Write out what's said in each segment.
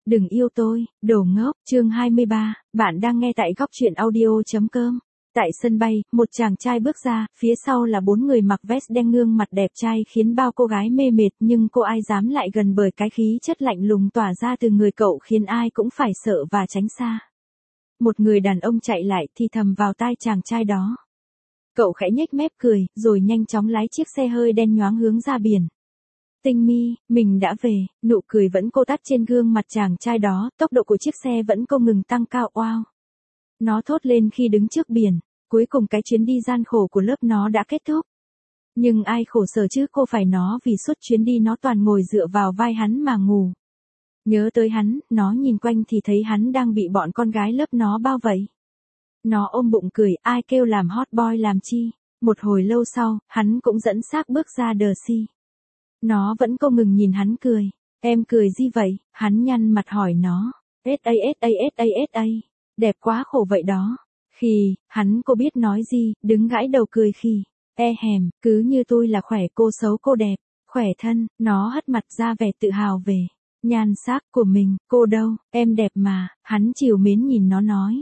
Đừng yêu tôi, đồ ngốc, chương 23, bạn đang nghe tại góc truyện audio.com. Tại sân bay, một chàng trai bước ra, phía sau là 4 người mặc vest đen gương mặt đẹp trai khiến bao cô gái mê mệt nhưng cô ai dám lại gần bởi cái khí chất lạnh lùng tỏa ra từ người cậu khiến ai cũng phải sợ và tránh xa. Một người đàn ông chạy lại thì thầm vào tai chàng trai đó. Cậu khẽ nhếch mép cười, rồi nhanh chóng lái chiếc xe hơi đen nhoáng hướng ra biển. Tinh Mi, mình đã về, nụ cười vẫn cô tắt trên gương mặt chàng trai đó, tốc độ của chiếc xe vẫn không ngừng tăng cao. Wow! Nó thốt lên khi đứng trước biển, cuối cùng cái chuyến đi gian khổ của lớp nó đã kết thúc. Nhưng ai khổ sở chứ cô phải nó vì suốt chuyến đi nó toàn ngồi dựa vào vai hắn mà ngủ. Nhớ tới hắn, nó nhìn quanh thì thấy hắn đang bị bọn con gái lớp nó bao vây. Nó ôm bụng cười, ai kêu làm hot boy làm chi. Một hồi lâu sau, hắn cũng dẫn xác bước ra đờ si. Nó vẫn không ngừng nhìn hắn cười. Em cười gì vậy? Hắn nhăn mặt hỏi nó. S.A. Đẹp quá khổ vậy đó. Khi, hắn cô biết nói gì, đứng gãi đầu cười khi. Hèm, cứ như tôi là khỏe cô xấu cô đẹp. Khỏe thân, nó hất mặt ra vẻ tự hào về nhan sắc của mình. Cô đâu, em đẹp mà. Hắn trìu mến nhìn nó nói.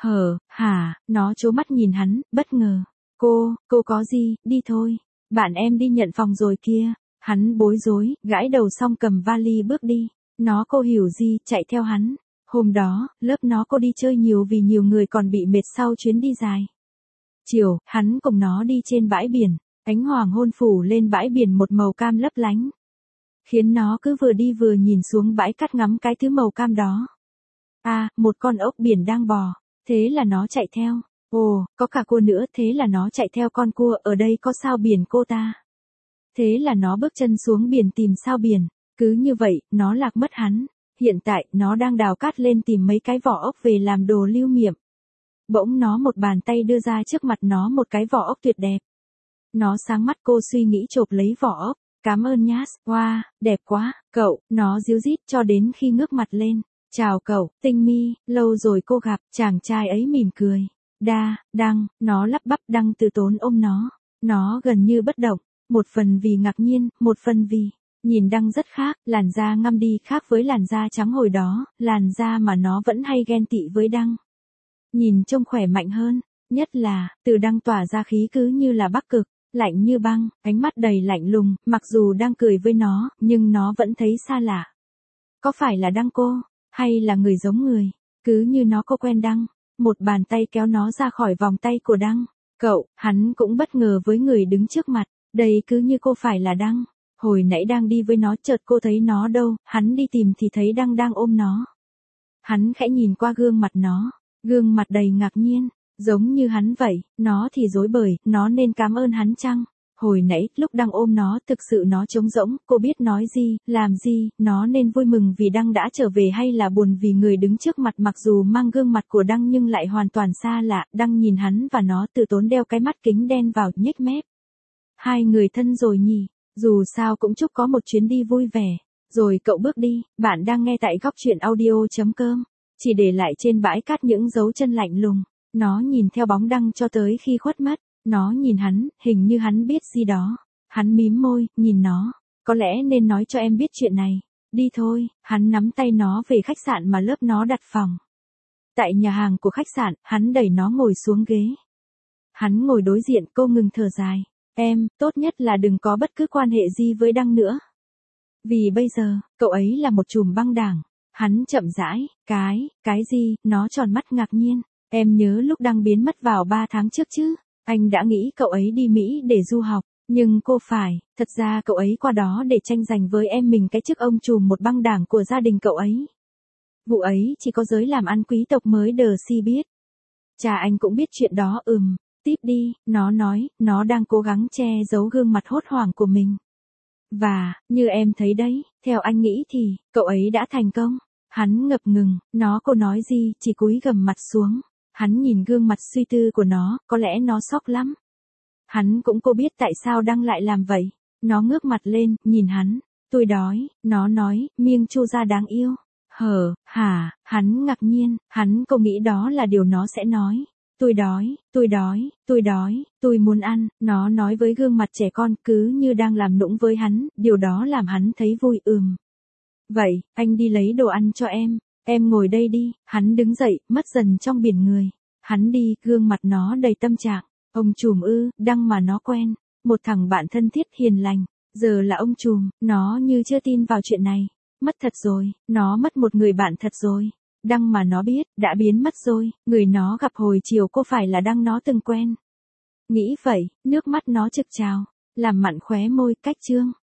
Hả, nó trố mắt nhìn hắn, bất ngờ. Cô có gì, đi thôi. Bạn em đi nhận phòng rồi kia. Hắn bối rối, gãi đầu xong cầm vali bước đi. Nó cô hiểu gì, chạy theo hắn. Hôm đó, lớp nó cô đi chơi nhiều vì nhiều người còn bị mệt sau chuyến đi dài. Chiều, hắn cùng nó đi trên bãi biển. Ánh hoàng hôn phủ lên bãi biển một màu cam lấp lánh. Khiến nó cứ vừa đi vừa nhìn xuống bãi cát ngắm cái thứ màu cam đó. Một con ốc biển đang bò. Thế là nó chạy theo. Ồ, có cả cua nữa, thế là nó chạy theo con cua, ở đây có sao biển cô ta. Thế là nó bước chân xuống biển tìm sao biển. Cứ như vậy, nó lạc mất hắn. Hiện tại, nó đang đào cát lên tìm mấy cái vỏ ốc về làm đồ lưu niệm. Bỗng nó một bàn tay đưa ra trước mặt nó một cái vỏ ốc tuyệt đẹp. Nó sáng mắt cô suy nghĩ chộp lấy vỏ ốc. Cảm ơn nhá, wow, đẹp quá, cậu, nó díu dít cho đến khi ngước mặt lên. Chào cậu, Tinh Mi, lâu rồi cô gặp, chàng trai ấy mỉm cười. Đăng, nó lắp bắp Đăng từ tốn ôm nó. Nó gần như bất động, một phần vì ngạc nhiên, một phần vì nhìn Đăng rất khác, làn da ngăm đi khác với làn da trắng hồi đó, làn da mà nó vẫn hay ghen tị với Đăng. Nhìn trông khỏe mạnh hơn, nhất là, từ Đăng tỏa ra khí cứ như là Bắc Cực, lạnh như băng, ánh mắt đầy lạnh lùng, mặc dù đang cười với nó, nhưng nó vẫn thấy xa lạ. Có phải là Đăng cô? Hay là người giống người? Cứ như nó có quen Đăng. Một bàn tay kéo nó ra khỏi vòng tay của Đăng. Cậu, hắn cũng bất ngờ với người đứng trước mặt. Đây cứ như cô phải là Đăng. Hồi nãy đang đi với nó chợt cô thấy nó đâu, hắn đi tìm thì thấy Đăng đang ôm nó. Hắn khẽ nhìn qua gương mặt nó, gương mặt đầy ngạc nhiên, giống như hắn vậy, nó thì rối bời, nó nên cảm ơn hắn chăng? Hồi nãy, lúc Đăng ôm nó, thực sự nó trống rỗng, cô biết nói gì, làm gì, nó nên vui mừng vì Đăng đã trở về hay là buồn vì người đứng trước mặt mặc dù mang gương mặt của Đăng nhưng lại hoàn toàn xa lạ. Đăng nhìn hắn và nó tự tốn đeo cái mắt kính đen vào, nhếch mép. Hai người thân rồi nhỉ, dù sao cũng chúc có một chuyến đi vui vẻ. Rồi cậu bước đi, bạn đang nghe tại góc truyện audio.com, chỉ để lại trên bãi cát những dấu chân lạnh lùng. Nó nhìn theo bóng Đăng cho tới khi khuất mất. Nó nhìn hắn, hình như hắn biết gì đó. Hắn mím môi, nhìn nó. Có lẽ nên nói cho em biết chuyện này. Đi thôi, hắn nắm tay nó về khách sạn mà lớp nó đặt phòng. Tại nhà hàng của khách sạn, hắn đẩy nó ngồi xuống ghế. Hắn ngồi đối diện, cô ngừng thở dài. Em, tốt nhất là đừng có bất cứ quan hệ gì với Đăng nữa. Vì bây giờ, cậu ấy là một trùm băng đảng. Hắn chậm rãi, cái gì, nó tròn mắt ngạc nhiên. Em nhớ lúc Đăng biến mất vào 3 tháng trước chứ. Anh đã nghĩ cậu ấy đi Mỹ để du học, nhưng cô phải, thật ra cậu ấy qua đó để tranh giành với em mình cái chức ông trùm một băng đảng của gia đình cậu ấy. Vụ ấy chỉ có giới làm ăn quý tộc mới đờ si biết. Cha anh cũng biết chuyện đó. Tiếp đi, nó nói, nó đang cố gắng che giấu gương mặt hốt hoảng của mình. Và, như em thấy đấy, theo anh nghĩ thì, cậu ấy đã thành công. Hắn ngập ngừng, cô nói gì, chỉ cúi gằm mặt xuống. Hắn nhìn gương mặt suy tư của nó, có lẽ nó sốc lắm. Hắn cũng cô biết tại sao Đăng lại làm vậy. Nó ngước mặt lên, nhìn hắn. Tôi đói, nó nói, miêng chu ra đáng yêu. Hắn ngạc nhiên, hắn cô nghĩ đó là điều nó sẽ nói. Tôi muốn ăn, nó nói với gương mặt trẻ con cứ như đang làm nũng với hắn, điều đó làm hắn thấy vui. Vậy, anh đi lấy đồ ăn cho em ngồi đây đi, hắn đứng dậy, mất dần trong biển người. Hắn đi, gương mặt nó đầy tâm trạng. Ông trùm Đăng mà nó quen, một thằng bạn thân thiết hiền lành, giờ là ông trùm, nó như chưa tin vào chuyện này. Mất thật rồi, nó mất một người bạn thật rồi. Đăng mà nó biết, đã biến mất rồi, người nó gặp hồi chiều cô phải là Đăng nó từng quen. Nghĩ vậy, nước mắt nó trực trào, làm mặn khóe môi, cách chương.